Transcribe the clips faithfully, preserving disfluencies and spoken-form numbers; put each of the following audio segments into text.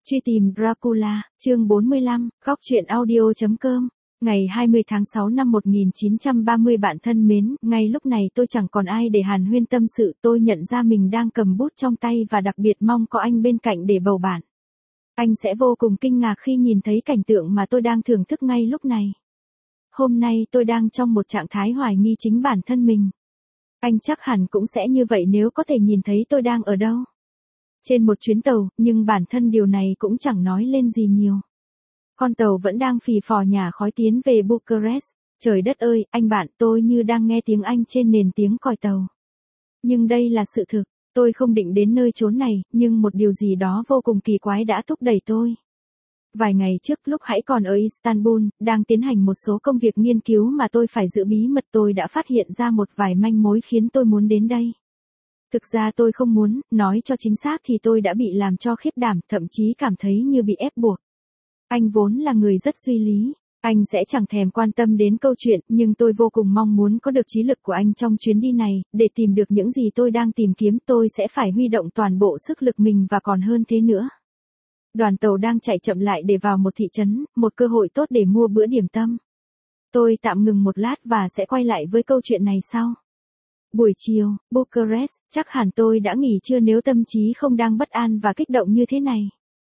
Truy tìm Dracula, chương bốn mươi lăm, góc truyện audio.com. Ngày hai mươi tháng sáu năm một nghìn chín trăm ba mươi bạn thân mến, ngay lúc này tôi chẳng còn ai để hàn huyên tâm sự, tôi nhận ra mình đang cầm bút trong tay và đặc biệt mong có anh bên cạnh để bầu bạn. Anh sẽ vô cùng kinh ngạc khi nhìn thấy cảnh tượng mà tôi đang thưởng thức ngay lúc này. Hôm nay tôi đang trong một trạng thái hoài nghi chính bản thân mình. Anh chắc hẳn cũng sẽ như vậy nếu có thể nhìn thấy tôi đang ở đâu. Trên một chuyến tàu, nhưng bản thân điều này cũng chẳng nói lên gì nhiều. Con tàu vẫn đang phì phò nhả khói tiến về Bucharest. Trời đất ơi, anh bạn, tôi như đang nghe tiếng Anh trên nền tiếng còi tàu. Nhưng đây là sự thực, tôi không định đến nơi chốn này, nhưng một điều gì đó vô cùng kỳ quái đã thúc đẩy tôi. Vài ngày trước lúc hãy còn ở Istanbul, đang tiến hành một số công việc nghiên cứu mà tôi phải giữ bí mật, tôi đã phát hiện ra một vài manh mối khiến tôi muốn đến đây. Thực ra tôi không muốn, nói cho chính xác thì tôi đã bị làm cho khiếp đảm, thậm chí cảm thấy như bị ép buộc. Anh vốn là người rất suy lý, anh sẽ chẳng thèm quan tâm đến câu chuyện, nhưng tôi vô cùng mong muốn có được trí lực của anh trong chuyến đi này, để tìm được những gì tôi đang tìm kiếm, tôi sẽ phải huy động toàn bộ sức lực mình và còn hơn thế nữa. Đoàn tàu đang chạy chậm lại để vào một thị trấn, một cơ hội tốt để mua bữa điểm tâm. Tôi tạm ngừng một lát và sẽ quay lại với câu chuyện này sau. Buổi chiều, Bucharest, chắc hẳn tôi đã nghỉ trưa nếu tâm trí không đang bất an và kích động như thế này.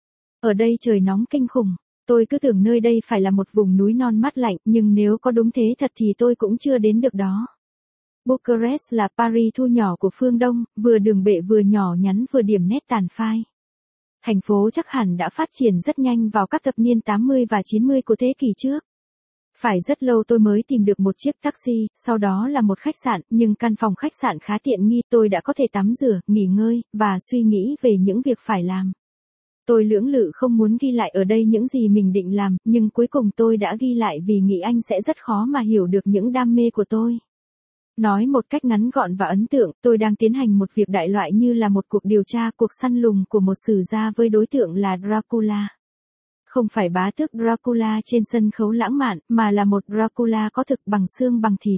Ở đây trời nóng kinh khủng, tôi cứ tưởng nơi đây phải là một vùng núi non mát lạnh, nhưng nếu có đúng thế thật thì tôi cũng chưa đến được đó. Bucharest là Paris thu nhỏ của phương Đông, vừa đường bệ vừa nhỏ nhắn vừa điểm nét tàn phai. Thành phố chắc hẳn đã phát triển rất nhanh vào các thập niên tám mươi và chín mươi của thế kỷ trước. Phải rất lâu tôi mới tìm được một chiếc taxi, sau đó là một khách sạn, nhưng căn phòng khách sạn khá tiện nghi, tôi đã có thể tắm rửa, nghỉ ngơi, và suy nghĩ về những việc phải làm. Tôi lưỡng lự không muốn ghi lại ở đây những gì mình định làm, nhưng cuối cùng tôi đã ghi lại vì nghĩ anh sẽ rất khó mà hiểu được những đam mê của tôi. Nói một cách ngắn gọn và ấn tượng, tôi đang tiến hành một việc đại loại như là một cuộc điều tra, cuộc săn lùng của một sử gia với đối tượng là Dracula. Không phải bá tước Dracula trên sân khấu lãng mạn, mà là một Dracula có thực bằng xương bằng thịt.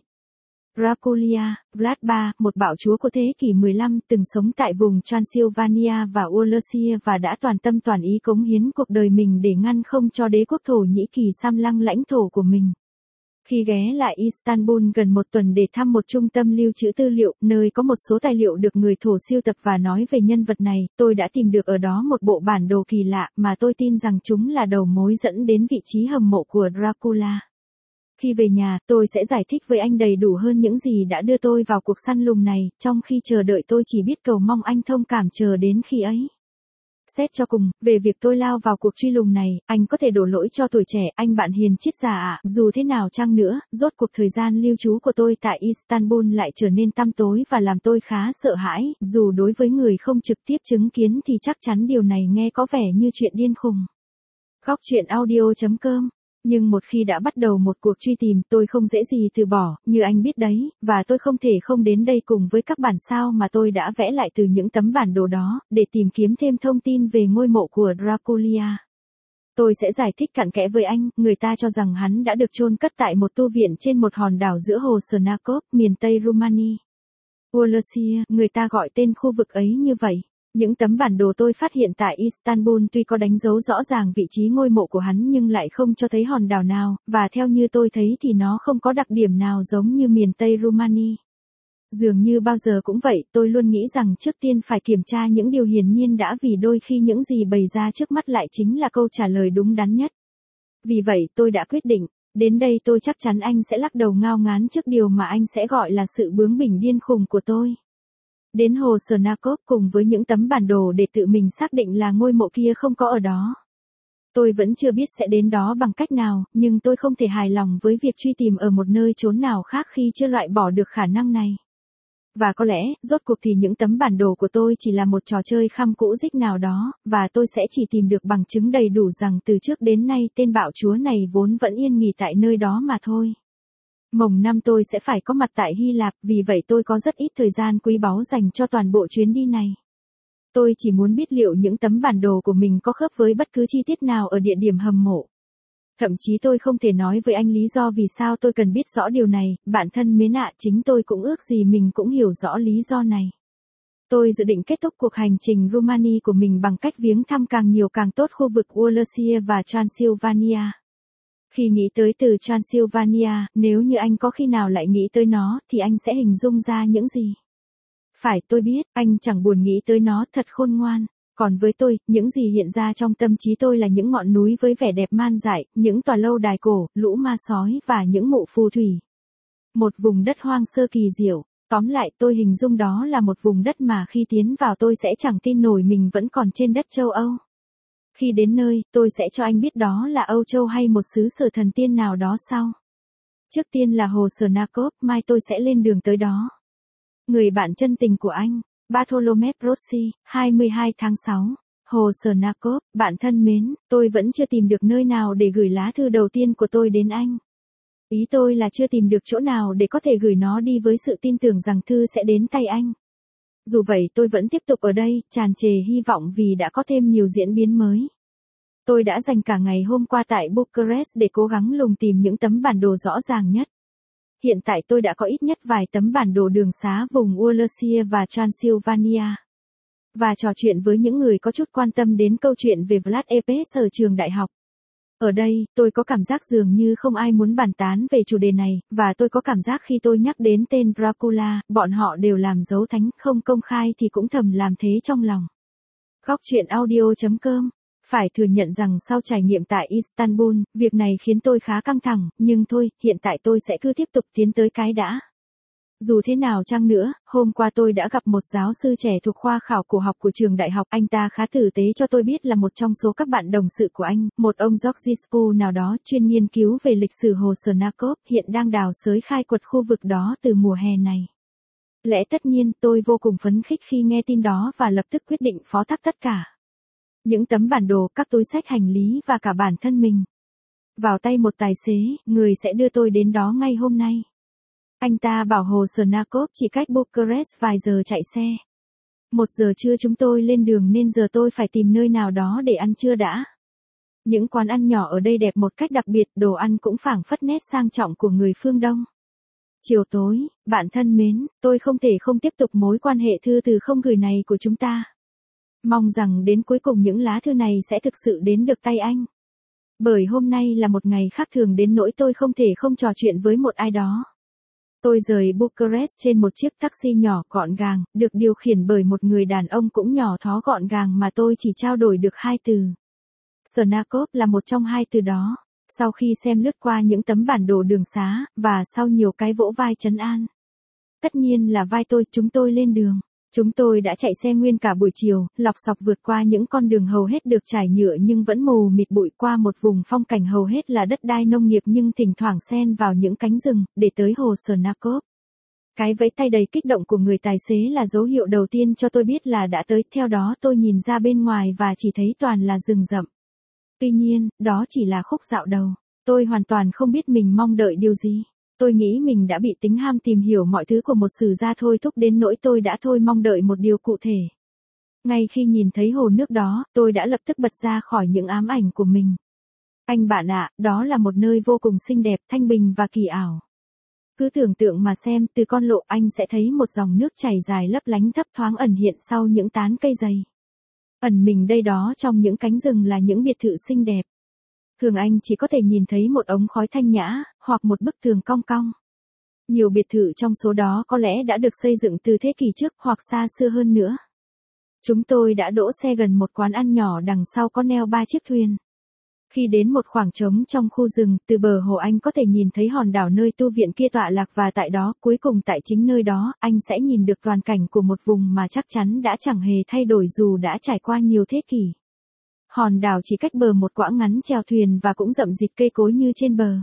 Dracula, Vlad đệ tam, một bạo chúa của thế kỷ mười lăm, từng sống tại vùng Transylvania và Wallachia và đã toàn tâm toàn ý cống hiến cuộc đời mình để ngăn không cho đế quốc Thổ Nhĩ Kỳ xâm lăng lãnh thổ của mình. Khi ghé lại Istanbul gần một tuần để thăm một trung tâm lưu trữ tư liệu, nơi có một số tài liệu được người Thổ sưu tập và nói về nhân vật này, tôi đã tìm được ở đó một bộ bản đồ kỳ lạ mà tôi tin rằng chúng là đầu mối dẫn đến vị trí hầm mộ của Dracula. Khi về nhà, tôi sẽ giải thích với anh đầy đủ hơn những gì đã đưa tôi vào cuộc săn lùng này, trong khi chờ đợi tôi chỉ biết cầu mong anh thông cảm chờ đến khi ấy. Xét cho cùng, về việc tôi lao vào cuộc truy lùng này, anh có thể đổ lỗi cho tuổi trẻ, anh bạn hiền triết già ạ, dù thế nào chăng nữa, rốt cuộc thời gian lưu trú của tôi tại Istanbul lại trở nên tăm tối và làm tôi khá sợ hãi, dù đối với người không trực tiếp chứng kiến thì chắc chắn điều này nghe có vẻ như chuyện điên khùng. Góc truyện audio.com. Nhưng một khi đã bắt đầu một cuộc truy tìm, tôi không dễ gì từ bỏ, như anh biết đấy, và tôi không thể không đến đây cùng với các bản sao mà tôi đã vẽ lại từ những tấm bản đồ đó, để tìm kiếm thêm thông tin về ngôi mộ của Dracula. Tôi sẽ giải thích cặn kẽ với anh, người ta cho rằng hắn đã được chôn cất tại một tu viện trên một hòn đảo giữa hồ Snakov, miền Tây Rumani. Wallachia, người ta gọi tên khu vực ấy như vậy. Những tấm bản đồ tôi phát hiện tại Istanbul tuy có đánh dấu rõ ràng vị trí ngôi mộ của hắn nhưng lại không cho thấy hòn đảo nào, và theo như tôi thấy thì nó không có đặc điểm nào giống như miền Tây Rumani. Dường như bao giờ cũng vậy, tôi luôn nghĩ rằng trước tiên phải kiểm tra những điều hiển nhiên đã, vì đôi khi những gì bày ra trước mắt lại chính là câu trả lời đúng đắn nhất. Vì vậy tôi đã quyết định, đến đây tôi chắc chắn anh sẽ lắc đầu ngao ngán trước điều mà anh sẽ gọi là sự bướng bỉnh điên khùng của tôi. Đến hồ Snakov cùng với những tấm bản đồ để tự mình xác định là ngôi mộ kia không có ở đó. Tôi vẫn chưa biết sẽ đến đó bằng cách nào, nhưng tôi không thể hài lòng với việc truy tìm ở một nơi chốn nào khác khi chưa loại bỏ được khả năng này. Và có lẽ, rốt cuộc thì những tấm bản đồ của tôi chỉ là một trò chơi khăm cũ dích nào đó, và tôi sẽ chỉ tìm được bằng chứng đầy đủ rằng từ trước đến nay tên bạo chúa này vốn vẫn yên nghỉ tại nơi đó mà thôi. Mồng năm tôi sẽ phải có mặt tại Hy Lạp, vì vậy tôi có rất ít thời gian quý báu dành cho toàn bộ chuyến đi này. Tôi chỉ muốn biết liệu những tấm bản đồ của mình có khớp với bất cứ chi tiết nào ở địa điểm hầm mộ. Thậm chí tôi không thể nói với anh lý do vì sao tôi cần biết rõ điều này, bạn thân mến ạ, chính tôi cũng ước gì mình cũng hiểu rõ lý do này. Tôi dự định kết thúc cuộc hành trình Rumani của mình bằng cách viếng thăm càng nhiều càng tốt khu vực Wallachia và Transylvania. Khi nghĩ tới từ Transylvania, nếu như anh có khi nào lại nghĩ tới nó, thì anh sẽ hình dung ra những gì? Phải, tôi biết, anh chẳng buồn nghĩ tới nó, thật khôn ngoan. Còn với tôi, những gì hiện ra trong tâm trí tôi là những ngọn núi với vẻ đẹp man dại, những tòa lâu đài cổ, lũ ma sói và những mộ phù thủy. Một vùng đất hoang sơ kỳ diệu. Tóm lại, tôi hình dung đó là một vùng đất mà khi tiến vào tôi sẽ chẳng tin nổi mình vẫn còn trên đất châu Âu. Khi đến nơi, tôi sẽ cho anh biết đó là Âu Châu hay một xứ sở thần tiên nào đó sau. Trước tiên là hồ Snakov, mai tôi sẽ lên đường tới đó. Người bạn chân tình của anh, Bartolomé Rossi, hai mươi hai tháng sáu. Hồ Snakov, bạn thân mến, tôi vẫn chưa tìm được nơi nào để gửi lá thư đầu tiên của tôi đến anh. Ý tôi là chưa tìm được chỗ nào để có thể gửi nó đi với sự tin tưởng rằng thư sẽ đến tay anh. Dù vậy tôi vẫn tiếp tục ở đây, tràn trề hy vọng vì đã có thêm nhiều diễn biến mới. Tôi đã dành cả ngày hôm qua tại Bucharest để cố gắng lùng tìm những tấm bản đồ rõ ràng nhất. Hiện tại tôi đã có ít nhất vài tấm bản đồ đường xá vùng Wallachia và Transylvania. Và trò chuyện với những người có chút quan tâm đến câu chuyện về Vlad Tepes ở trường đại học. Ở đây, tôi có cảm giác dường như không ai muốn bàn tán về chủ đề này, và tôi có cảm giác khi tôi nhắc đến tên Dracula, bọn họ đều làm dấu thánh, không công khai thì cũng thầm làm thế trong lòng. Góc chuyện audio chấm com. Phải thừa nhận rằng sau trải nghiệm tại Istanbul, việc này khiến tôi khá căng thẳng, nhưng thôi, hiện tại tôi sẽ cứ tiếp tục tiến tới cái đã. Dù thế nào chăng nữa, hôm qua tôi đã gặp một giáo sư trẻ thuộc khoa khảo cổ học của trường đại học. Anh ta khá tử tế cho tôi biết là một trong số các bạn đồng sự của anh, một ông Georgescu nào đó chuyên nghiên cứu về lịch sử hồ Snakov, hiện đang đào xới khai quật khu vực đó từ mùa hè này. Lẽ tất nhiên, tôi vô cùng phấn khích khi nghe tin đó và lập tức quyết định phó thác tất cả. Những tấm bản đồ, các túi xách hành lý và cả bản thân mình. Vào tay một tài xế, người sẽ đưa tôi đến đó ngay hôm nay. Anh ta bảo hồ Snakov chỉ cách Bucharest vài giờ chạy xe. Một giờ trưa chúng tôi lên đường nên giờ tôi phải tìm nơi nào đó để ăn trưa đã. Những quán ăn nhỏ ở đây đẹp một cách đặc biệt, đồ ăn cũng phảng phất nét sang trọng của người phương Đông. Chiều tối, bạn thân mến, tôi không thể không tiếp tục mối quan hệ thư từ không gửi này của chúng ta. Mong rằng đến cuối cùng những lá thư này sẽ thực sự đến được tay anh. Bởi hôm nay là một ngày khác thường đến nỗi tôi không thể không trò chuyện với một ai đó. Tôi rời Bucharest trên một chiếc taxi nhỏ gọn gàng, được điều khiển bởi một người đàn ông cũng nhỏ thó gọn gàng mà tôi chỉ trao đổi được hai từ. Snakov là một trong hai từ đó. Sau khi xem lướt qua những tấm bản đồ đường xá, và sau nhiều cái vỗ vai trấn an. Tất nhiên là vai tôi, chúng tôi lên đường. Chúng tôi đã chạy xe nguyên cả buổi chiều, lọc sọc vượt qua những con đường hầu hết được trải nhựa nhưng vẫn mù mịt bụi, qua một vùng phong cảnh hầu hết là đất đai nông nghiệp nhưng thỉnh thoảng xen vào những cánh rừng, để tới hồ Snakov. Cái vẫy tay đầy kích động của người tài xế là dấu hiệu đầu tiên cho tôi biết là đã tới, theo đó tôi nhìn ra bên ngoài và chỉ thấy toàn là rừng rậm. Tuy nhiên, đó chỉ là khúc dạo đầu. Tôi hoàn toàn không biết mình mong đợi điều gì. Tôi nghĩ mình đã bị tính ham tìm hiểu mọi thứ của một sử gia thôi thúc đến nỗi tôi đã thôi mong đợi một điều cụ thể. Ngay khi nhìn thấy hồ nước đó, tôi đã lập tức bật ra khỏi những ám ảnh của mình. Anh bạn ạ, đó là một nơi vô cùng xinh đẹp, thanh bình và kỳ ảo. Cứ tưởng tượng mà xem, từ con lộ anh sẽ thấy một dòng nước chảy dài lấp lánh thấp thoáng ẩn hiện sau những tán cây dày. Ẩn mình đây đó trong những cánh rừng là những biệt thự xinh đẹp. Thường anh chỉ có thể nhìn thấy một ống khói thanh nhã, hoặc một bức tường cong cong. Nhiều biệt thự trong số đó có lẽ đã được xây dựng từ thế kỷ trước hoặc xa xưa hơn nữa. Chúng tôi đã đỗ xe gần một quán ăn nhỏ đằng sau có neo ba chiếc thuyền. Khi đến một khoảng trống trong khu rừng, từ bờ hồ anh có thể nhìn thấy hòn đảo nơi tu viện kia tọa lạc, và tại đó, cuối cùng tại chính nơi đó, anh sẽ nhìn được toàn cảnh của một vùng mà chắc chắn đã chẳng hề thay đổi dù đã trải qua nhiều thế kỷ. Hòn đảo chỉ cách bờ một quãng ngắn chèo thuyền và cũng rậm rịt cây cối như trên bờ.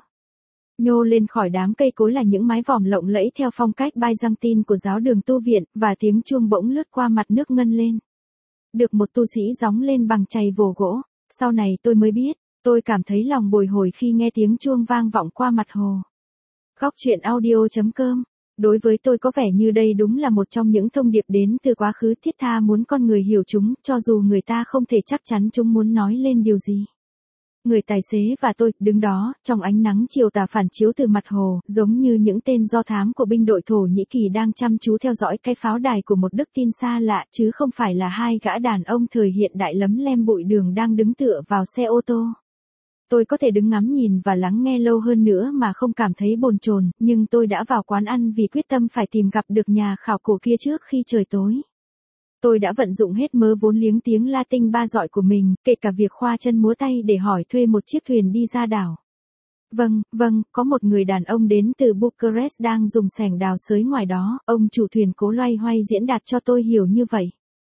Nhô lên khỏi đám cây cối là những mái vòm lộng lẫy theo phong cách Byzantine của giáo đường tu viện, và tiếng chuông bỗng lướt qua mặt nước ngân lên. Được một tu sĩ gióng lên bằng chày vồ gỗ. Sau này tôi mới biết, tôi cảm thấy lòng bồi hồi khi nghe tiếng chuông vang vọng qua mặt hồ. Góc chuyện audio chấm com. Đối với tôi có vẻ như đây đúng là một trong những thông điệp đến từ quá khứ, thiết tha muốn con người hiểu chúng, cho dù người ta không thể chắc chắn chúng muốn nói lên điều gì. Người tài xế và tôi, đứng đó, trong ánh nắng chiều tà phản chiếu từ mặt hồ, giống như những tên do thám của binh đội Thổ Nhĩ Kỳ đang chăm chú theo dõi cái pháo đài của một đức tin xa lạ, chứ không phải là hai gã đàn ông thời hiện đại lấm lem bụi đường đang đứng tựa vào xe ô tô. Tôi có thể đứng ngắm nhìn và lắng nghe lâu hơn nữa mà không cảm thấy bồn chồn, nhưng tôi đã vào quán ăn vì quyết tâm phải tìm gặp được nhà khảo cổ kia trước khi trời tối. Tôi đã vận dụng hết mớ vốn liếng tiếng Latin ba dọi của mình, kể cả việc khoa chân múa tay để hỏi thuê một chiếc thuyền đi ra đảo. Vâng, vâng, có một người đàn ông đến từ Bucharest đang dùng xẻng đào xới ngoài đó, ông chủ thuyền cố loay hoay diễn đạt cho tôi hiểu như vậy.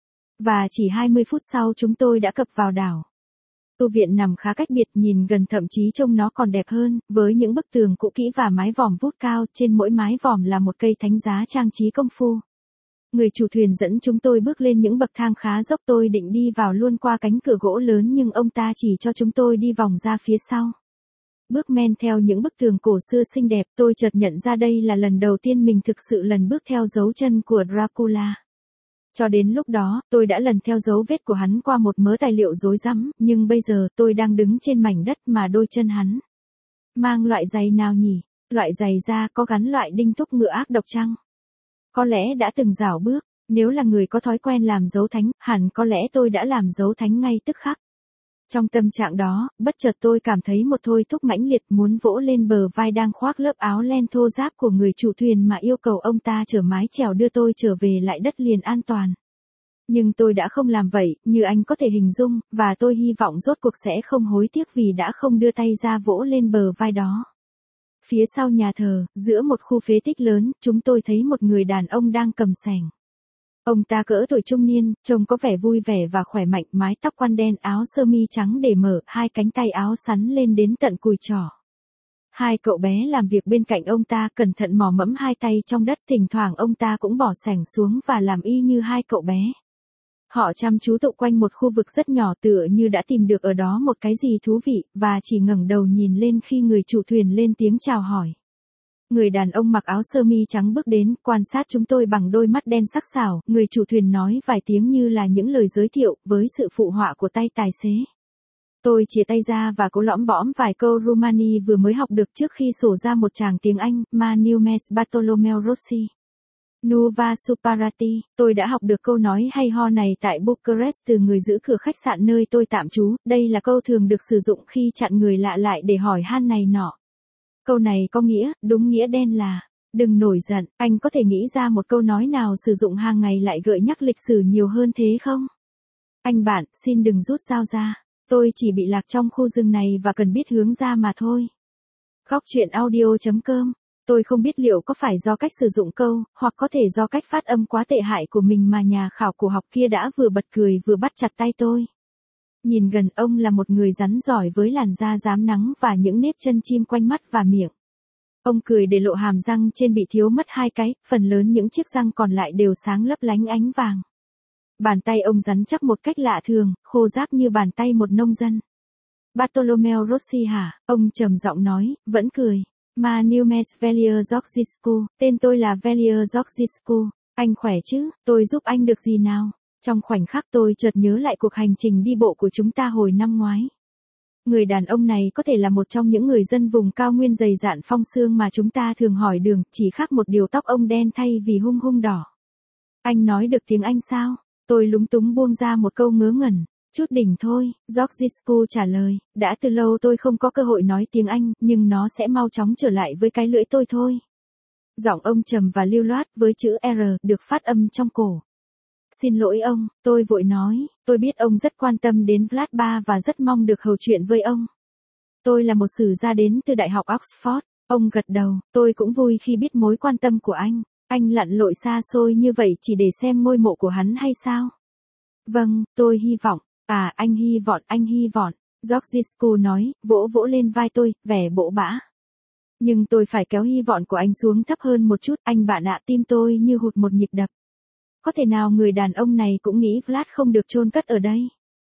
Và chỉ hai mươi phút sau chúng tôi đã cập vào đảo. Tu viện nằm khá cách biệt, nhìn gần thậm chí trông nó còn đẹp hơn, với những bức tường cũ kỹ và mái vòm vút cao, trên mỗi mái vòm là một cây thánh giá trang trí công phu. Người chủ thuyền dẫn chúng tôi bước lên những bậc thang khá dốc, tôi định đi vào luôn qua cánh cửa gỗ lớn nhưng ông ta chỉ cho chúng tôi đi vòng ra phía sau. Bước men theo những bức tường cổ xưa xinh đẹp, tôi chợt nhận ra đây là lần đầu tiên mình thực sự lần bước theo dấu chân của Dracula. Cho đến lúc đó, tôi đã lần theo dấu vết của hắn qua một mớ tài liệu rối rắm, nhưng bây giờ tôi đang đứng trên mảnh đất mà đôi chân hắn mang loại giày nào nhỉ? Loại giày da có gắn loại đinh thúc ngựa ác độc chăng? Có lẽ đã từng rảo bước, nếu là người có thói quen làm dấu thánh, hẳn có lẽ tôi đã làm dấu thánh ngay tức khắc. Trong tâm trạng đó, bất chợt tôi cảm thấy một thôi thúc mãnh liệt muốn vỗ lên bờ vai đang khoác lớp áo len thô ráp của người chủ thuyền mà yêu cầu ông ta chở mái chèo đưa tôi trở về lại đất liền an toàn. Nhưng tôi đã không làm vậy, như anh có thể hình dung, và tôi hy vọng rốt cuộc sẽ không hối tiếc vì đã không đưa tay ra vỗ lên bờ vai đó. Phía sau nhà thờ, giữa một khu phế tích lớn, chúng tôi thấy một người đàn ông đang cầm xẻng. Ông ta cỡ tuổi trung niên, trông có vẻ vui vẻ và khỏe mạnh, mái tóc quăn đen, áo sơ mi trắng để mở, hai cánh tay áo sắn lên đến tận cùi trỏ. Hai cậu bé làm việc bên cạnh ông ta cẩn thận mò mẫm hai tay trong đất, thỉnh thoảng ông ta cũng bỏ xẻng xuống và làm y như hai cậu bé. Họ chăm chú tụ quanh một khu vực rất nhỏ, tựa như đã tìm được ở đó một cái gì thú vị, và chỉ ngẩng đầu nhìn lên khi người chủ thuyền lên tiếng chào hỏi. Người đàn ông mặc áo sơ mi trắng bước đến, quan sát chúng tôi bằng đôi mắt đen sắc sảo, người chủ thuyền nói vài tiếng như là những lời giới thiệu, với sự phụ họa của tay tài xế. Tôi chìa tay ra và cố lõm bõm vài câu Rumani vừa mới học được trước khi sổ ra một tràng tiếng Anh, Ma Numes Bartolomeo Rossi. Nuova Superati, tôi đã học được câu nói hay ho này tại Bucharest từ người giữ cửa khách sạn nơi tôi tạm trú, đây là câu thường được sử dụng khi chặn người lạ lại để hỏi han này nọ. Câu này có nghĩa, đúng nghĩa đen là, đừng nổi giận, anh có thể nghĩ ra một câu nói nào sử dụng hàng ngày lại gợi nhắc lịch sử nhiều hơn thế không? Anh bạn, xin đừng rút dao ra, tôi chỉ bị lạc trong khu rừng này và cần biết hướng ra mà thôi. Góc truyện audio chấm com. Tôi không biết liệu có phải do cách sử dụng câu, hoặc có thể do cách phát âm quá tệ hại của mình mà nhà khảo cổ học kia đã vừa bật cười vừa bắt chặt tay tôi. Nhìn gần, ông là một người rắn giỏi với làn da rám nắng và những nếp chân chim quanh mắt và miệng. Ông cười để lộ hàm răng trên bị thiếu mất hai cái, phần lớn những chiếc răng còn lại đều sáng lấp lánh ánh vàng. Bàn tay ông rắn chắc một cách lạ thường, khô ráp như bàn tay một nông dân. Bartolomeo Rossi hả? Ông trầm giọng nói, vẫn cười. Ma Numes Velier Georgescu, tên tôi là Velier Georgescu. Anh khỏe chứ, tôi giúp anh được gì nào? Trong khoảnh khắc tôi chợt nhớ lại cuộc hành trình đi bộ của chúng ta hồi năm ngoái. Người đàn ông này có thể là một trong những người dân vùng cao nguyên dày dạn phong sương mà chúng ta thường hỏi đường, chỉ khác một điều tóc ông đen thay vì hung hung đỏ. Anh nói được tiếng Anh sao? Tôi lúng túng buông ra một câu ngớ ngẩn. Chút đỉnh thôi, Georgescu trả lời, đã từ lâu tôi không có cơ hội nói tiếng Anh, nhưng nó sẽ mau chóng trở lại với cái lưỡi tôi thôi. Giọng ông trầm và lưu loát với chữ R được phát âm trong cổ. Xin lỗi ông, tôi vội nói, tôi biết ông rất quan tâm đến Vlad ba và rất mong được hầu chuyện với ông. Tôi là một sử gia đến từ Đại học Oxford, ông gật đầu, tôi cũng vui khi biết mối quan tâm của anh. Anh lặn lội xa xôi như vậy chỉ để xem ngôi mộ của hắn hay sao? Vâng, tôi hy vọng. À, anh hy vọng, anh hy vọng, Georgescu nói, vỗ vỗ lên vai tôi, vẻ bỗ bã. Nhưng tôi phải kéo hy vọng của anh xuống thấp hơn một chút, anh bạn ạ, tim tôi như hụt một nhịp đập. Có thể nào người đàn ông này cũng nghĩ Vlad không được chôn cất ở đây?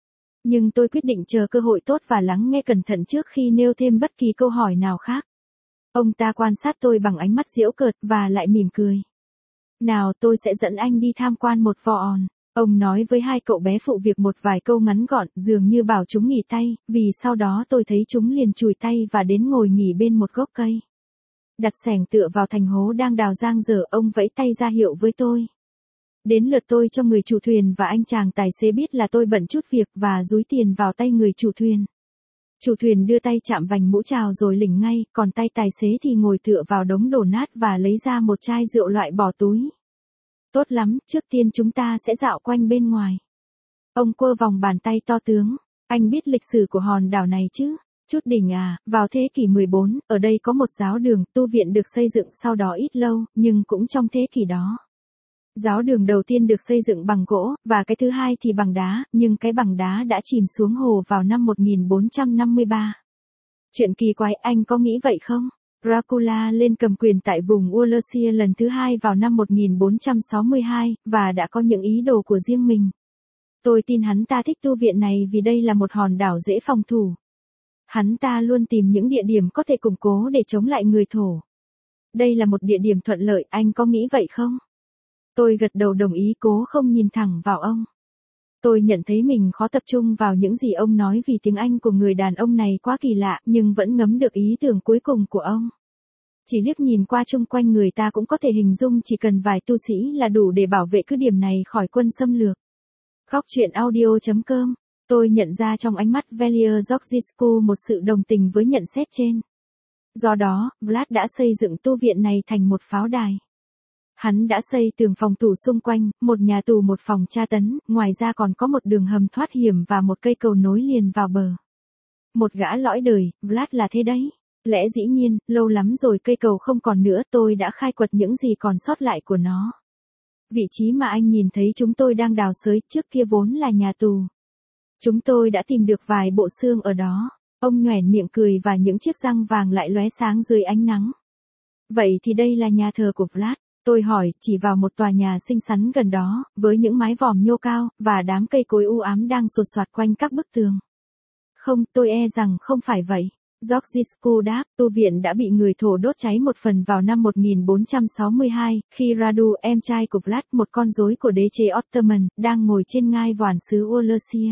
Nhưng tôi quyết định chờ cơ hội tốt và lắng nghe cẩn thận trước khi nêu thêm bất kỳ câu hỏi nào khác. Ông ta quan sát tôi bằng ánh mắt giễu cợt và lại mỉm cười. Nào, tôi sẽ dẫn anh đi tham quan một vò òn. Ông nói với hai cậu bé phụ việc một vài câu ngắn gọn, dường như bảo chúng nghỉ tay, vì sau đó tôi thấy chúng liền chùi tay và đến ngồi nghỉ bên một gốc cây. Đặt xẻng tựa vào thành hố đang đào giang dở, ông vẫy tay ra hiệu với tôi. Đến lượt tôi cho người chủ thuyền và anh chàng tài xế biết là tôi bận chút việc và dúi tiền vào tay người chủ thuyền. Chủ thuyền đưa tay chạm vành mũ chào rồi lỉnh ngay, còn tay tài xế thì ngồi tựa vào đống đổ nát và lấy ra một chai rượu loại bỏ túi. Tốt lắm, trước tiên chúng ta sẽ dạo quanh bên ngoài. Ông quơ vòng bàn tay to tướng. Anh biết lịch sử của hòn đảo này chứ? Chút đỉnh à, vào thế kỷ mười bốn, ở đây có một giáo đường, tu viện được xây dựng sau đó ít lâu, nhưng cũng trong thế kỷ đó. Giáo đường đầu tiên được xây dựng bằng gỗ, và cái thứ hai thì bằng đá, nhưng cái bằng đá đã chìm xuống hồ vào năm một nghìn bốn trăm năm mươi ba. Chuyện kỳ quái, anh có nghĩ vậy không? Dracula lên cầm quyền tại vùng Wallachia lần thứ hai vào năm một nghìn bốn trăm sáu mươi hai, và đã có những ý đồ của riêng mình. Tôi tin hắn ta thích tu viện này vì đây là một hòn đảo dễ phòng thủ. Hắn ta luôn tìm những địa điểm có thể củng cố để chống lại người thổ. Đây là một địa điểm thuận lợi, anh có nghĩ vậy không? Tôi gật đầu đồng ý, cố không nhìn thẳng vào ông. Tôi nhận thấy mình khó tập trung vào những gì ông nói vì tiếng Anh của người đàn ông này quá kỳ lạ, nhưng vẫn ngấm được ý tưởng cuối cùng của ông. Chỉ liếc nhìn qua chung quanh người ta cũng có thể hình dung chỉ cần vài tu sĩ là đủ để bảo vệ cứ điểm này khỏi quân xâm lược. Góc truyện audio chấm com. Tôi nhận ra trong ánh mắt Velier Georgescu một sự đồng tình với nhận xét trên. Do đó, Vlad đã xây dựng tu viện này thành một pháo đài. Hắn đã xây tường phòng thủ xung quanh, một nhà tù một phòng tra tấn, ngoài ra còn có một đường hầm thoát hiểm và một cây cầu nối liền vào bờ. Một gã lõi đời, Vlad là thế đấy. Lẽ dĩ nhiên, lâu lắm rồi cây cầu không còn nữa, tôi đã khai quật những gì còn sót lại của nó. Vị trí mà anh nhìn thấy chúng tôi đang đào xới trước kia vốn là nhà tù. Chúng tôi đã tìm được vài bộ xương ở đó. Ông nhoẻn miệng cười và những chiếc răng vàng lại lóe sáng dưới ánh nắng. Vậy thì đây là nhà thờ của Vlad. Tôi hỏi, chỉ vào một tòa nhà xinh xắn gần đó, với những mái vòm nhô cao, và đám cây cối u ám đang sột soạt quanh các bức tường. Không, tôi e rằng không phải vậy. Georgescu đáp, tu viện đã bị người thổ đốt cháy một phần vào năm một nghìn bốn trăm sáu mươi hai, khi Radu, em trai của Vlad, một con rối của đế chế Ottoman, đang ngồi trên ngai vòm xứ Wallachia.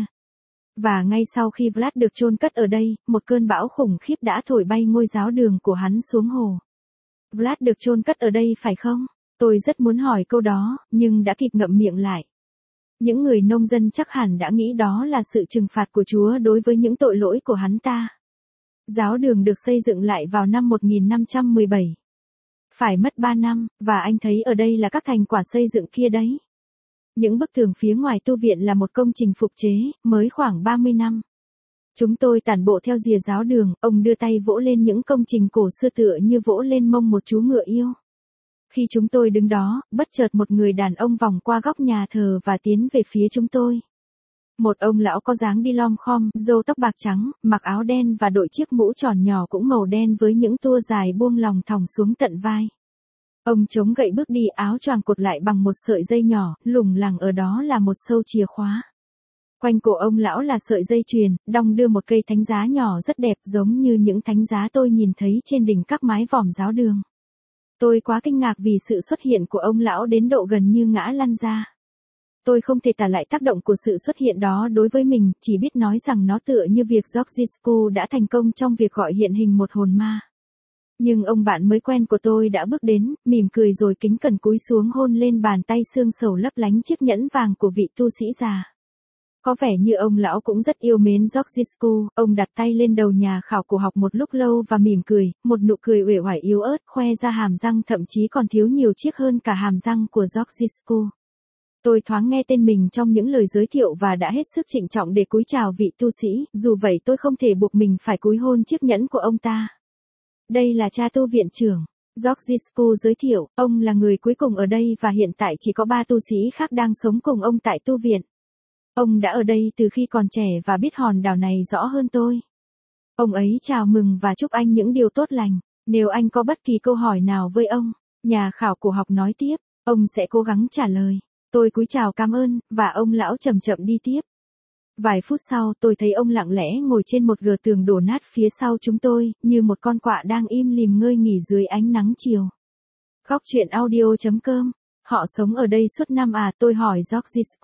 Và ngay sau khi Vlad được chôn cất ở đây, một cơn bão khủng khiếp đã thổi bay ngôi giáo đường của hắn xuống hồ. Vlad được chôn cất ở đây phải không? Tôi rất muốn hỏi câu đó, nhưng đã kịp ngậm miệng lại. Những người nông dân chắc hẳn đã nghĩ đó là sự trừng phạt của Chúa đối với những tội lỗi của hắn ta. Giáo đường được xây dựng lại vào năm một nghìn năm trăm mười bảy. Phải mất ba năm, và anh thấy ở đây là các thành quả xây dựng kia đấy. Những bức tường phía ngoài tu viện là một công trình phục chế, mới khoảng ba mươi năm. Chúng tôi tản bộ theo rìa giáo đường, ông đưa tay vỗ lên những công trình cổ xưa tựa như vỗ lên mông một chú ngựa yêu. Khi chúng tôi đứng đó, bất chợt một người đàn ông vòng qua góc nhà thờ và tiến về phía chúng tôi. Một ông lão có dáng đi lom khom, râu tóc bạc trắng, mặc áo đen và đội chiếc mũ tròn nhỏ cũng màu đen với những tua dài buông lòng thòng xuống tận vai. Ông chống gậy bước đi, áo choàng cột lại bằng một sợi dây nhỏ, lủng lẳng ở đó là một sâu chìa khóa. Quanh cổ ông lão là sợi dây chuyền, đong đưa một cây thánh giá nhỏ rất đẹp giống như những thánh giá tôi nhìn thấy trên đỉnh các mái vòm giáo đường. Tôi quá kinh ngạc vì sự xuất hiện của ông lão đến độ gần như ngã lăn ra. Tôi không thể tả lại tác động của sự xuất hiện đó đối với mình, chỉ biết nói rằng nó tựa như việc Georgescu đã thành công trong việc gọi hiện hình một hồn ma. Nhưng ông bạn mới quen của tôi đã bước đến, mỉm cười rồi kính cẩn cúi xuống hôn lên bàn tay xương sầu lấp lánh chiếc nhẫn vàng của vị tu sĩ già. Có vẻ như ông lão cũng rất yêu mến Georgescu, ông đặt tay lên đầu nhà khảo cổ học một lúc lâu và mỉm cười, một nụ cười uể oải yếu ớt khoe ra hàm răng thậm chí còn thiếu nhiều chiếc hơn cả hàm răng của Georgescu. Tôi thoáng nghe tên mình trong những lời giới thiệu và đã hết sức trịnh trọng để cúi chào vị tu sĩ, dù vậy tôi không thể buộc mình phải cúi hôn chiếc nhẫn của ông ta. Đây là cha tu viện trưởng. Georgescu giới thiệu, ông là người cuối cùng ở đây và hiện tại chỉ có ba tu sĩ khác đang sống cùng ông tại tu viện. Ông đã ở đây từ khi còn trẻ và biết hòn đảo này rõ hơn tôi. Ông ấy chào mừng và chúc anh những điều tốt lành. Nếu anh có bất kỳ câu hỏi nào với ông, nhà khảo cổ học nói tiếp, ông sẽ cố gắng trả lời. Tôi cúi chào cảm ơn, và ông lão chậm chậm đi tiếp. Vài phút sau tôi thấy ông lặng lẽ ngồi trên một gờ tường đổ nát phía sau chúng tôi, như một con quạ đang im lìm ngơi nghỉ dưới ánh nắng chiều. Góc truyện audio chấm com. Họ sống ở đây suốt năm à, tôi hỏi Georgescu.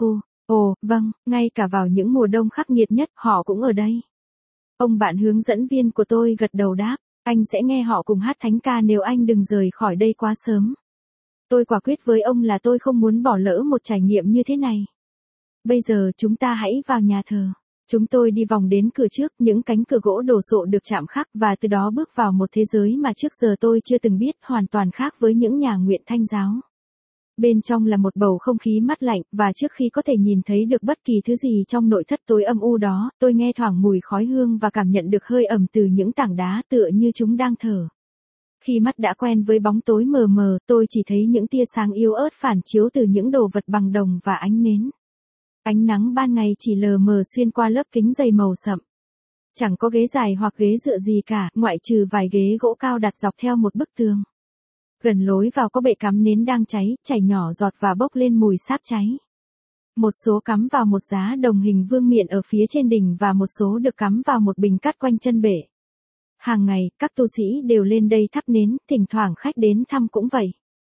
Ồ, vâng, ngay cả vào những mùa đông khắc nghiệt nhất, họ cũng ở đây. Ông bạn hướng dẫn viên của tôi gật đầu đáp, anh sẽ nghe họ cùng hát thánh ca nếu anh đừng rời khỏi đây quá sớm. Tôi quả quyết với ông là tôi không muốn bỏ lỡ một trải nghiệm như thế này. Bây giờ chúng ta hãy vào nhà thờ. Chúng tôi đi vòng đến cửa trước, những cánh cửa gỗ đồ sộ được chạm khắc và từ đó bước vào một thế giới mà trước giờ tôi chưa từng biết, hoàn toàn khác với những nhà nguyện Thanh giáo. Bên trong là một bầu không khí mát lạnh, và trước khi có thể nhìn thấy được bất kỳ thứ gì trong nội thất tối âm u đó, tôi nghe thoảng mùi khói hương và cảm nhận được hơi ẩm từ những tảng đá tựa như chúng đang thở. Khi mắt đã quen với bóng tối mờ mờ, tôi chỉ thấy những tia sáng yếu ớt phản chiếu từ những đồ vật bằng đồng và ánh nến. Ánh nắng ban ngày chỉ lờ mờ xuyên qua lớp kính dày màu sậm. Chẳng có ghế dài hoặc ghế dựa gì cả, ngoại trừ vài ghế gỗ cao đặt dọc theo một bức tường. Gần lối vào có bệ cắm nến đang cháy, chảy nhỏ giọt và bốc lên mùi sáp cháy. Một số cắm vào một giá đồng hình vương miện ở phía trên đỉnh và một số được cắm vào một bình cát quanh chân bệ. Hàng ngày, các tu sĩ đều lên đây thắp nến, thỉnh thoảng khách đến thăm cũng vậy.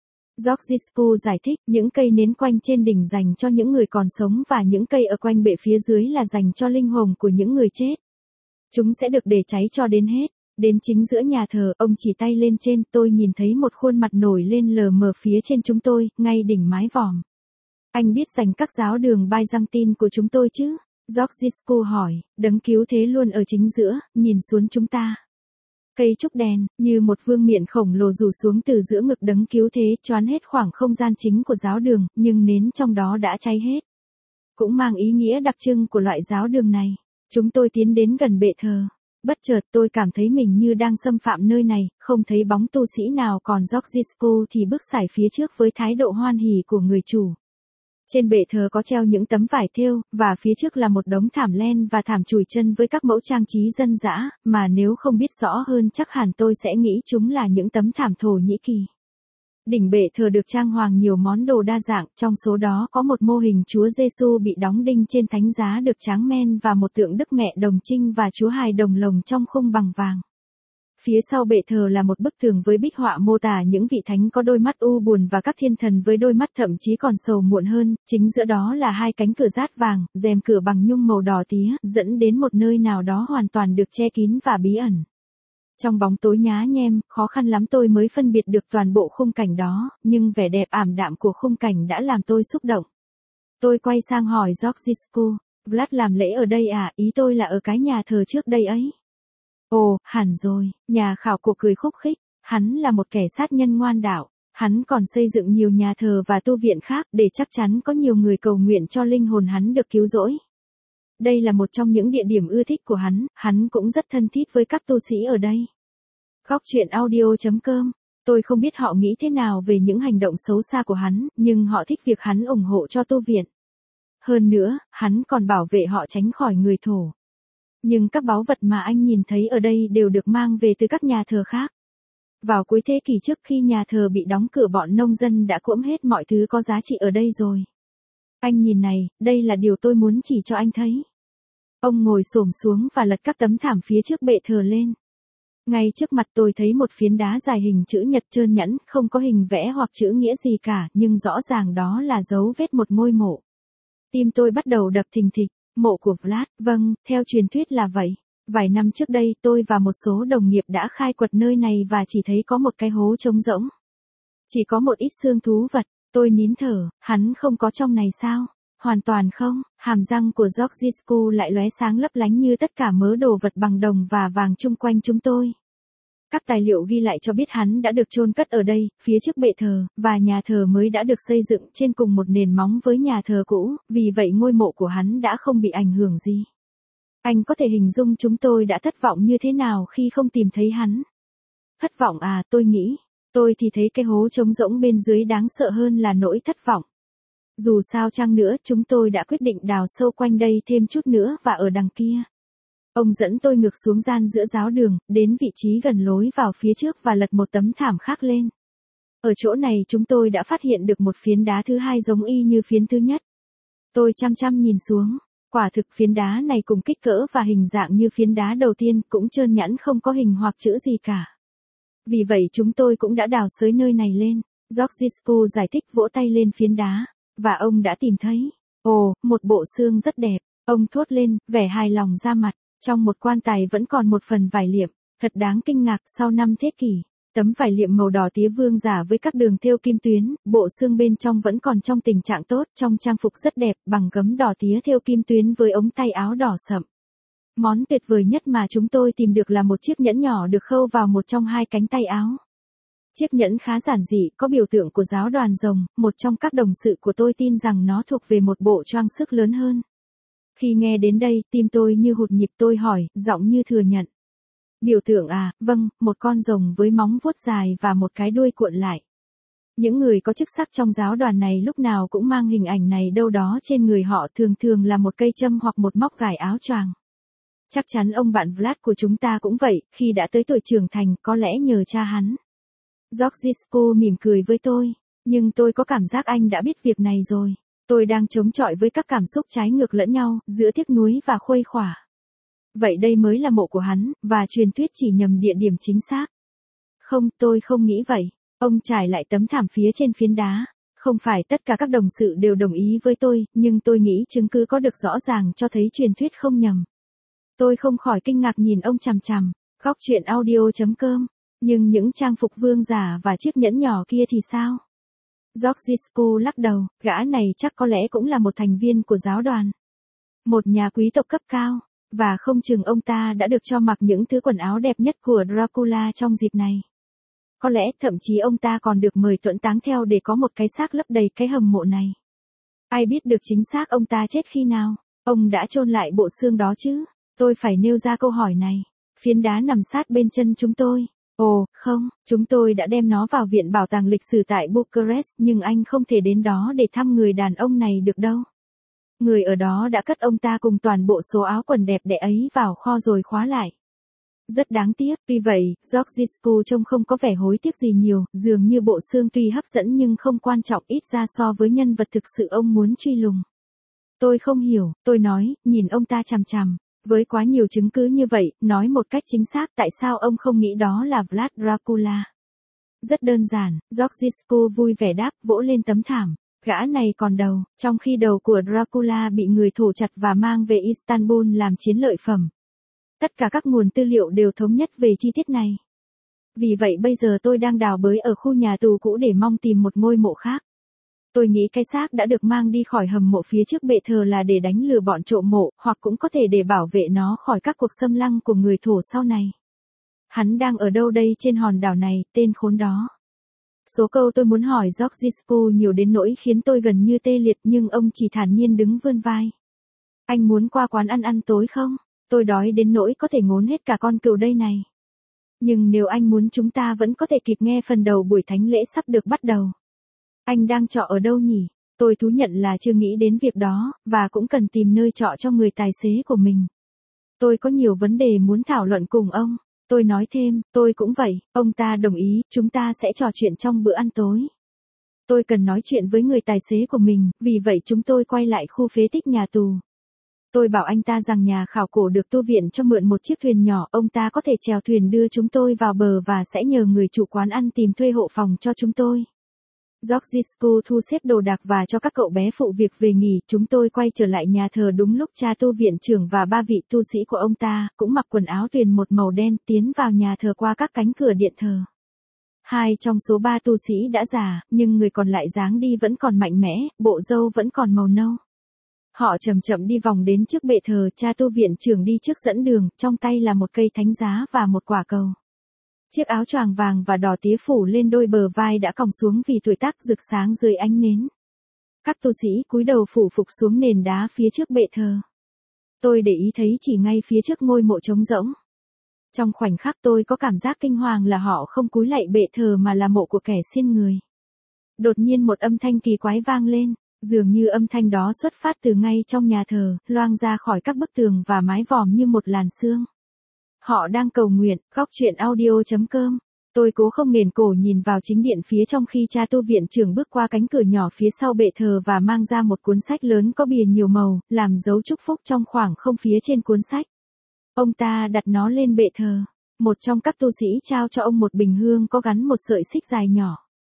Georgescu giải thích, những cây nến quanh trên đỉnh dành cho những người còn sống và những cây ở quanh bệ phía dưới là dành cho linh hồn của những người chết. Chúng sẽ được để cháy cho đến hết. Đến chính giữa nhà thờ, ông chỉ tay lên trên, tôi nhìn thấy một khuôn mặt nổi lên lờ mờ phía trên chúng tôi, ngay đỉnh mái vòm. Anh biết dành các giáo đường Byzantine của chúng tôi chứ? Georgescu hỏi, đấng cứu thế luôn ở chính giữa, nhìn xuống chúng ta. Cây trúc đèn, như một vương miện khổng lồ rủ xuống từ giữa ngực đấng cứu thế, choán hết khoảng không gian chính của giáo đường, nhưng nến trong đó đã cháy hết. Cũng mang ý nghĩa đặc trưng của loại giáo đường này. Chúng tôi tiến đến gần bệ thờ. Bất chợt tôi cảm thấy mình như đang xâm phạm nơi này, không thấy bóng tu sĩ nào, còn Georgescu thì bước sải phía trước với thái độ hoan hỉ của người chủ. Trên bệ thờ có treo những tấm vải thêu, và phía trước là một đống thảm len và thảm chùi chân với các mẫu trang trí dân dã, mà nếu không biết rõ hơn chắc hẳn tôi sẽ nghĩ chúng là những tấm thảm Thổ Nhĩ Kỳ. Đỉnh bệ thờ được trang hoàng nhiều món đồ đa dạng, trong số đó có một mô hình Chúa Giêsu bị đóng đinh trên thánh giá được tráng men và một tượng Đức Mẹ Đồng Trinh và Chúa Hài Đồng Lồng trong khung bằng vàng. Phía sau bệ thờ là một bức tường với bích họa mô tả những vị thánh có đôi mắt u buồn và các thiên thần với đôi mắt thậm chí còn sầu muộn hơn, chính giữa đó là hai cánh cửa dát vàng, rèm cửa bằng nhung màu đỏ tía, dẫn đến một nơi nào đó hoàn toàn được che kín và bí ẩn. Trong bóng tối nhá nhem, khó khăn lắm tôi mới phân biệt được toàn bộ khung cảnh đó, nhưng vẻ đẹp ảm đạm của khung cảnh đã làm tôi xúc động. Tôi quay sang hỏi Georgescu, Vlad làm lễ ở đây à, ý tôi là ở cái nhà thờ trước đây ấy. Ồ, hẳn rồi, nhà khảo cổ cười khúc khích, hắn là một kẻ sát nhân ngoan đạo, hắn còn xây dựng nhiều nhà thờ và tu viện khác để chắc chắn có nhiều người cầu nguyện cho linh hồn hắn được cứu rỗi. Đây là một trong những địa điểm ưa thích của hắn, hắn cũng rất thân thiết với các tu sĩ ở đây. Góc truyện audio chấm com. Tôi không biết họ nghĩ thế nào về những hành động xấu xa của hắn, nhưng họ thích việc hắn ủng hộ cho tu viện. Hơn nữa, hắn còn bảo vệ họ tránh khỏi người Thổ. Nhưng các báu vật mà anh nhìn thấy ở đây đều được mang về từ các nhà thờ khác. Vào cuối thế kỷ trước khi nhà thờ bị đóng cửa, bọn nông dân đã cưỡng hết mọi thứ có giá trị ở đây rồi. Anh nhìn này, đây là điều tôi muốn chỉ cho anh thấy. Ông ngồi xổm xuống và lật các tấm thảm phía trước bệ thờ lên. Ngay trước mặt tôi thấy một phiến đá dài hình chữ nhật trơn nhẵn, không có hình vẽ hoặc chữ nghĩa gì cả, nhưng rõ ràng đó là dấu vết một ngôi mộ. Tim tôi bắt đầu đập thình thịch. Mộ của Vlad, vâng, theo truyền thuyết là vậy. Vài năm trước đây tôi và một số đồng nghiệp đã khai quật nơi này và chỉ thấy có một cái hố trống rỗng. Chỉ có một ít xương thú vật, tôi nín thở, hắn không có trong này sao? Hoàn toàn không, hàm răng của Georgescu lại lóe sáng lấp lánh như tất cả mớ đồ vật bằng đồng và vàng chung quanh chúng tôi. Các tài liệu ghi lại cho biết hắn đã được chôn cất ở đây, phía trước bệ thờ, và nhà thờ mới đã được xây dựng trên cùng một nền móng với nhà thờ cũ, vì vậy ngôi mộ của hắn đã không bị ảnh hưởng gì. Anh có thể hình dung chúng tôi đã thất vọng như thế nào khi không tìm thấy hắn. Thất vọng à, tôi nghĩ. Tôi thì thấy cái hố trống rỗng bên dưới đáng sợ hơn là nỗi thất vọng. Dù sao chăng nữa, chúng tôi đã quyết định đào sâu quanh đây thêm chút nữa và ở đằng kia. Ông dẫn tôi ngược xuống gian giữa giáo đường, đến vị trí gần lối vào phía trước và lật một tấm thảm khác lên. Ở chỗ này chúng tôi đã phát hiện được một phiến đá thứ hai giống y như phiến thứ nhất. Tôi chăm chăm nhìn xuống, quả thực phiến đá này cùng kích cỡ và hình dạng như phiến đá đầu tiên, cũng trơn nhẵn không có hình hoặc chữ gì cả. Vì vậy chúng tôi cũng đã đào xới nơi này lên. Georgescu giải thích, vỗ tay lên phiến đá, và ông đã tìm thấy. Ồ, một bộ xương rất đẹp, ông thốt lên, vẻ hài lòng ra mặt, trong một quan tài vẫn còn một phần vải liệm, thật đáng kinh ngạc sau năm thế kỷ. Tấm vải liệm màu đỏ tía vương giả với các đường thêu kim tuyến, bộ xương bên trong vẫn còn trong tình trạng tốt, trong trang phục rất đẹp, bằng gấm đỏ tía thêu kim tuyến với ống tay áo đỏ sậm. Món tuyệt vời nhất mà chúng tôi tìm được là một chiếc nhẫn nhỏ được khâu vào một trong hai cánh tay áo. Chiếc nhẫn khá giản dị, có biểu tượng của giáo đoàn rồng, một trong các đồng sự của tôi tin rằng nó thuộc về một bộ trang sức lớn hơn. Khi nghe đến đây, tim tôi như hụt nhịp, tôi hỏi, giọng như thừa nhận. Biểu tượng à, vâng, một con rồng với móng vuốt dài và một cái đuôi cuộn lại. Những người có chức sắc trong giáo đoàn này lúc nào cũng mang hình ảnh này đâu đó trên người họ, thường thường là một cây châm hoặc một móc gài áo choàng. Chắc chắn ông bạn Vlad của chúng ta cũng vậy, khi đã tới tuổi trưởng thành, có lẽ nhờ cha hắn. Georgescu mỉm cười với tôi, nhưng tôi có cảm giác anh đã biết việc này rồi. Tôi đang chống chọi với các cảm xúc trái ngược lẫn nhau, giữa tiếc nuối và khuây khỏa. Vậy đây mới là mộ của hắn, và truyền thuyết chỉ nhầm địa điểm chính xác. Không, tôi không nghĩ vậy. Ông trải lại tấm thảm phía trên phiến đá. Không phải tất cả các đồng sự đều đồng ý với tôi, nhưng tôi nghĩ chứng cứ có được rõ ràng cho thấy truyền thuyết không nhầm. Tôi không khỏi kinh ngạc nhìn ông chằm chằm. Góc chuyện audio chấm com. Nhưng những trang phục vương giả và chiếc nhẫn nhỏ kia thì sao? Georgescu lắc đầu, gã này chắc có lẽ cũng là một thành viên của giáo đoàn. Một nhà quý tộc cấp cao. Và không chừng ông ta đã được cho mặc những thứ quần áo đẹp nhất của Dracula trong dịp này. Có lẽ thậm chí ông ta còn được mời tuẫn táng theo để có một cái xác lấp đầy cái hầm mộ này. Ai biết được chính xác ông ta chết khi nào? Ông đã chôn lại bộ xương đó chứ? Tôi phải nêu ra câu hỏi này. Phiến đá nằm sát bên chân chúng tôi. Ồ, không, chúng tôi đã đem nó vào viện bảo tàng lịch sử tại Bucharest, nhưng anh không thể đến đó để thăm người đàn ông này được đâu. Người ở đó đã cất ông ta cùng toàn bộ số áo quần đẹp đẽ ấy vào kho rồi khóa lại. Rất đáng tiếc, tuy vậy, Georgescu trông không có vẻ hối tiếc gì nhiều, dường như bộ xương tuy hấp dẫn nhưng không quan trọng ít ra so với nhân vật thực sự ông muốn truy lùng. Tôi không hiểu, tôi nói, nhìn ông ta chằm chằm. Với quá nhiều chứng cứ như vậy, nói một cách chính xác tại sao ông không nghĩ đó là Vlad Dracula. Rất đơn giản, Georgescu vui vẻ đáp, vỗ lên tấm thảm. Gã này còn đầu, trong khi đầu của Dracula bị người thổ chặt và mang về Istanbul làm chiến lợi phẩm. Tất cả các nguồn tư liệu đều thống nhất về chi tiết này. Vì vậy bây giờ tôi đang đào bới ở khu nhà tù cũ để mong tìm một ngôi mộ khác. Tôi nghĩ cái xác đã được mang đi khỏi hầm mộ phía trước bệ thờ là để đánh lừa bọn trộm mộ, hoặc cũng có thể để bảo vệ nó khỏi các cuộc xâm lăng của người thổ sau này. Hắn đang ở đâu đây trên hòn đảo này, tên khốn đó? Số câu tôi muốn hỏi Georgescu nhiều đến nỗi khiến tôi gần như tê liệt, nhưng ông chỉ thản nhiên đứng vươn vai. Anh muốn qua quán ăn ăn tối không? Tôi đói đến nỗi có thể ngốn hết cả con cừu đây này. Nhưng nếu anh muốn chúng ta vẫn có thể kịp nghe phần đầu buổi thánh lễ sắp được bắt đầu. Anh đang trọ ở đâu nhỉ? Tôi thú nhận là chưa nghĩ đến việc đó, và cũng cần tìm nơi trọ cho người tài xế của mình. Tôi có nhiều vấn đề muốn thảo luận cùng ông. Tôi nói thêm, tôi cũng vậy, ông ta đồng ý, chúng ta sẽ trò chuyện trong bữa ăn tối. Tôi cần nói chuyện với người tài xế của mình, vì vậy chúng tôi quay lại khu phế tích nhà tù. Tôi bảo anh ta rằng nhà khảo cổ được tu viện cho mượn một chiếc thuyền nhỏ, ông ta có thể chèo thuyền đưa chúng tôi vào bờ và sẽ nhờ người chủ quán ăn tìm thuê hộ phòng cho chúng tôi. Georgescu thu xếp đồ đạc và cho các cậu bé phụ việc về nghỉ, chúng tôi quay trở lại nhà thờ đúng lúc cha tu viện trưởng và ba vị tu sĩ của ông ta, cũng mặc quần áo thuyền một màu đen, tiến vào nhà thờ qua các cánh cửa điện thờ. Hai trong số ba tu sĩ đã già, nhưng người còn lại dáng đi vẫn còn mạnh mẽ, bộ râu vẫn còn màu nâu. Họ chậm chậm đi vòng đến trước bệ thờ, cha tu viện trưởng đi trước dẫn đường, trong tay là một cây thánh giá và một quả cầu. Chiếc áo choàng vàng và đỏ tía phủ lên đôi bờ vai đã còng xuống vì tuổi tác rực sáng dưới ánh nến. Các tu sĩ cúi đầu phủ phục xuống nền đá phía trước bệ thờ. Tôi để ý thấy chỉ ngay phía trước ngôi mộ trống rỗng. Trong khoảnh khắc tôi có cảm giác kinh hoàng là họ không cúi lạy bệ thờ mà là mộ của kẻ xiên người. Đột nhiên một âm thanh kỳ quái vang lên, dường như âm thanh đó xuất phát từ ngay trong nhà thờ, loang ra khỏi các bức tường và mái vòm như một làn sương. Họ đang cầu nguyện, góc chuyện audio chấm com. Tôi cố không nghển cổ nhìn vào chính điện phía trong khi cha tu viện trưởng bước qua cánh cửa nhỏ phía sau bệ thờ và mang ra một cuốn sách lớn có bìa nhiều màu, làm dấu chúc phúc trong khoảng không phía trên cuốn sách. Ông ta đặt nó lên bệ thờ. Một trong các tu sĩ trao cho ông một bình hương có gắn một sợi xích dài nhỏ.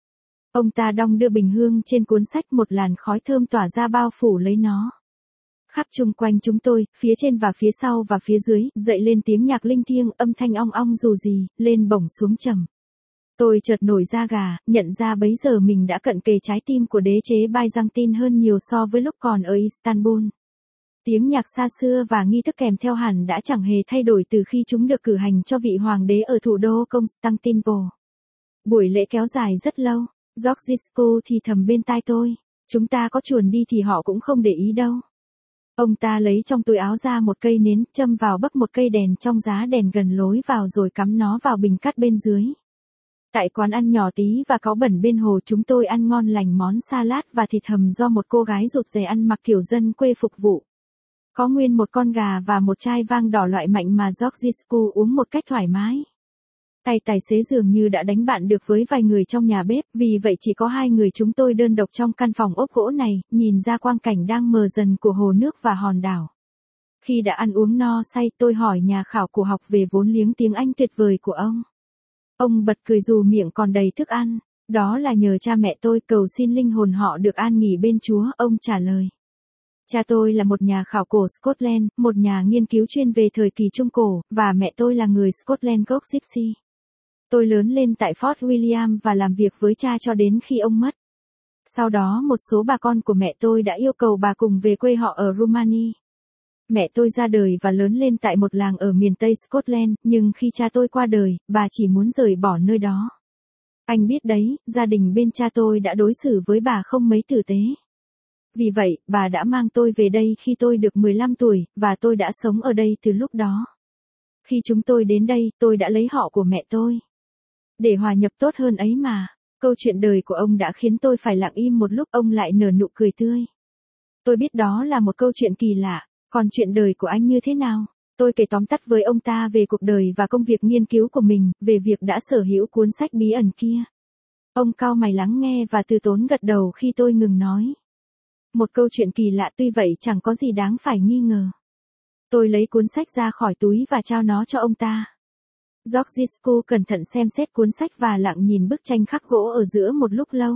Ông ta đong đưa bình hương trên cuốn sách, một làn khói thơm tỏa ra bao phủ lấy nó. Khắp chung quanh chúng tôi, phía trên và phía sau và phía dưới, dậy lên tiếng nhạc linh thiêng, âm thanh ong ong dù gì, lên bổng xuống trầm. Tôi chợt nổi da gà, nhận ra bấy giờ mình đã cận kề trái tim của đế chế Byzantine hơn nhiều so với lúc còn ở Istanbul. Tiếng nhạc xa xưa và nghi thức kèm theo hẳn đã chẳng hề thay đổi từ khi chúng được cử hành cho vị hoàng đế ở thủ đô Constantinople. Buổi lễ kéo dài rất lâu, Georgescu thì thầm bên tai tôi, chúng ta có chuồn đi thì họ cũng không để ý đâu. Ông ta lấy trong túi áo ra một cây nến, châm vào bấc một cây đèn trong giá đèn gần lối vào rồi cắm nó vào bình cát bên dưới. Tại quán ăn nhỏ tí và cáu bẩn bên hồ, chúng tôi ăn ngon lành món salad và thịt hầm do một cô gái rụt rè ăn mặc kiểu dân quê phục vụ. Có nguyên một con gà và một chai vang đỏ loại mạnh mà Georgescu uống một cách thoải mái. Tay tài xế dường như đã đánh bạn được với vài người trong nhà bếp, vì vậy chỉ có hai người chúng tôi đơn độc trong căn phòng ốp gỗ này, nhìn ra quang cảnh đang mờ dần của hồ nước và hòn đảo. Khi đã ăn uống no say, tôi hỏi nhà khảo cổ học về vốn liếng tiếng Anh tuyệt vời của ông. Ông bật cười dù miệng còn đầy thức ăn. Đó là nhờ cha mẹ tôi, cầu xin linh hồn họ được an nghỉ bên Chúa, ông trả lời. Cha tôi là một nhà khảo cổ Scotland, một nhà nghiên cứu chuyên về thời kỳ Trung Cổ, và mẹ tôi là người Scotland gốc Gypsy. Tôi lớn lên tại Fort William và làm việc với cha cho đến khi ông mất. Sau đó một số bà con của mẹ tôi đã yêu cầu bà cùng về quê họ ở Rumani. Mẹ tôi ra đời và lớn lên tại một làng ở miền Tây Scotland, nhưng khi cha tôi qua đời, bà chỉ muốn rời bỏ nơi đó. Anh biết đấy, gia đình bên cha tôi đã đối xử với bà không mấy tử tế. Vì vậy, bà đã mang tôi về đây khi tôi được mười lăm tuổi, và tôi đã sống ở đây từ lúc đó. Khi chúng tôi đến đây, tôi đã lấy họ của mẹ tôi. Để hòa nhập tốt hơn ấy mà, câu chuyện đời của ông đã khiến tôi phải lặng im một lúc, ông lại nở nụ cười tươi. Tôi biết đó là một câu chuyện kỳ lạ, còn chuyện đời của anh như thế nào? Tôi kể tóm tắt với ông ta về cuộc đời và công việc nghiên cứu của mình, về việc đã sở hữu cuốn sách bí ẩn kia. Ông cau mày lắng nghe và từ tốn gật đầu khi tôi ngừng nói. Một câu chuyện kỳ lạ, tuy vậy chẳng có gì đáng phải nghi ngờ. Tôi lấy cuốn sách ra khỏi túi và trao nó cho ông ta. Georgescu cẩn thận xem xét cuốn sách và lặng nhìn bức tranh khắc gỗ ở giữa một lúc lâu.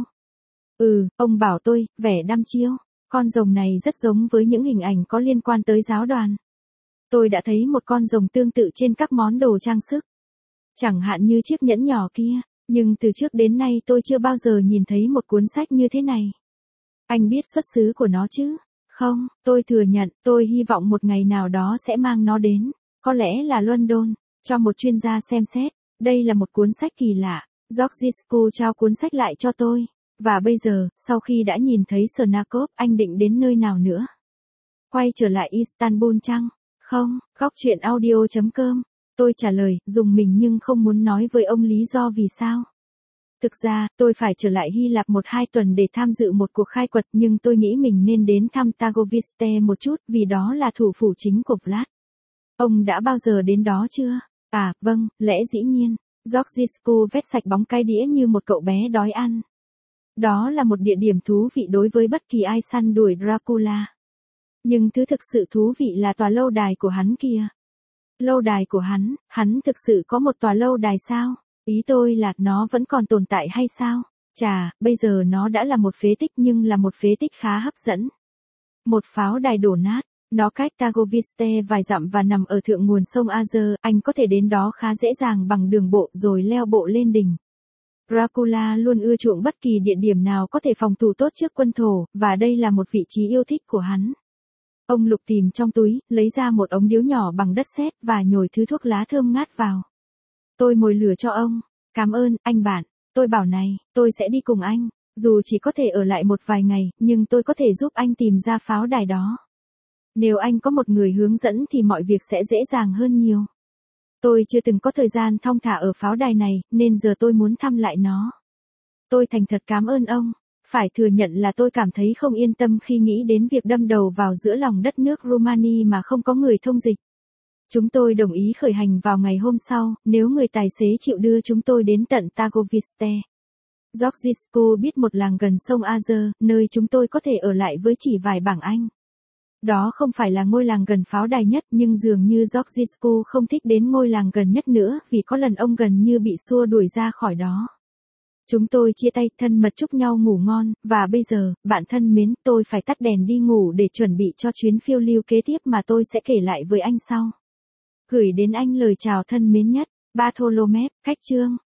Ừ, ông bảo tôi, vẻ đăm chiêu, con rồng này rất giống với những hình ảnh có liên quan tới giáo đoàn. Tôi đã thấy một con rồng tương tự trên các món đồ trang sức. Chẳng hạn như chiếc nhẫn nhỏ kia, nhưng từ trước đến nay tôi chưa bao giờ nhìn thấy một cuốn sách như thế này. Anh biết xuất xứ của nó chứ? Không, tôi thừa nhận, tôi hy vọng một ngày nào đó sẽ mang nó đến, có lẽ là London, cho một chuyên gia xem xét. Đây là một cuốn sách kỳ lạ. Georgescu trao cuốn sách lại cho tôi. Và bây giờ, sau khi đã nhìn thấy Snakov, anh định đến nơi nào nữa? Quay trở lại Istanbul chăng? Không, góc chuyện audio chấm com. Tôi trả lời, dùng mình nhưng không muốn nói với ông lý do vì sao. Thực ra, tôi phải trở lại Hy Lạp một hai tuần để tham dự một cuộc khai quật, nhưng tôi nghĩ mình nên đến thăm Tagoviste một chút, vì đó là thủ phủ chính của Vlad. Ông đã bao giờ đến đó chưa? À, vâng, lẽ dĩ nhiên. Georgescu vét sạch bóng cái đĩa như một cậu bé đói ăn. Đó là một địa điểm thú vị đối với bất kỳ ai săn đuổi Dracula. Nhưng thứ thực sự thú vị là tòa lâu đài của hắn kìa. Lâu đài của hắn, hắn thực sự có một tòa lâu đài sao? Ý tôi là nó vẫn còn tồn tại hay sao? Chà, bây giờ nó đã là một phế tích nhưng là một phế tích khá hấp dẫn. Một pháo đài đổ nát, nó cách Tagoviste vài dặm và nằm ở thượng nguồn sông Azer, anh có thể đến đó khá dễ dàng bằng đường bộ rồi leo bộ lên đỉnh. Dracula luôn ưa chuộng bất kỳ địa điểm nào có thể phòng thủ tốt trước quân thổ, và đây là một vị trí yêu thích của hắn. Ông lục tìm trong túi, lấy ra một ống điếu nhỏ bằng đất sét và nhồi thứ thuốc lá thơm ngát vào. Tôi mồi lửa cho ông. Cảm ơn, anh bạn. Tôi bảo này, tôi sẽ đi cùng anh. Dù chỉ có thể ở lại một vài ngày, nhưng tôi có thể giúp anh tìm ra pháo đài đó. Nếu anh có một người hướng dẫn thì mọi việc sẽ dễ dàng hơn nhiều. Tôi chưa từng có thời gian thong thả ở pháo đài này, nên giờ tôi muốn thăm lại nó. Tôi thành thật cảm ơn ông. Phải thừa nhận là tôi cảm thấy không yên tâm khi nghĩ đến việc đâm đầu vào giữa lòng đất nước Rumani mà không có người thông dịch. Chúng tôi đồng ý khởi hành vào ngày hôm sau, nếu người tài xế chịu đưa chúng tôi đến tận Tagoviste. Georgescu biết một làng gần sông Azer, nơi chúng tôi có thể ở lại với chỉ vài bảng Anh. Đó không phải là ngôi làng gần pháo đài nhất, nhưng dường như Georgescu không thích đến ngôi làng gần nhất nữa, vì có lần ông gần như bị xua đuổi ra khỏi đó. Chúng tôi chia tay thân mật chúc nhau ngủ ngon, và bây giờ, bạn thân mến, tôi phải tắt đèn đi ngủ để chuẩn bị cho chuyến phiêu lưu kế tiếp mà tôi sẽ kể lại với anh sau. Gửi đến anh lời chào thân mến nhất, Bartholomew, khách trương.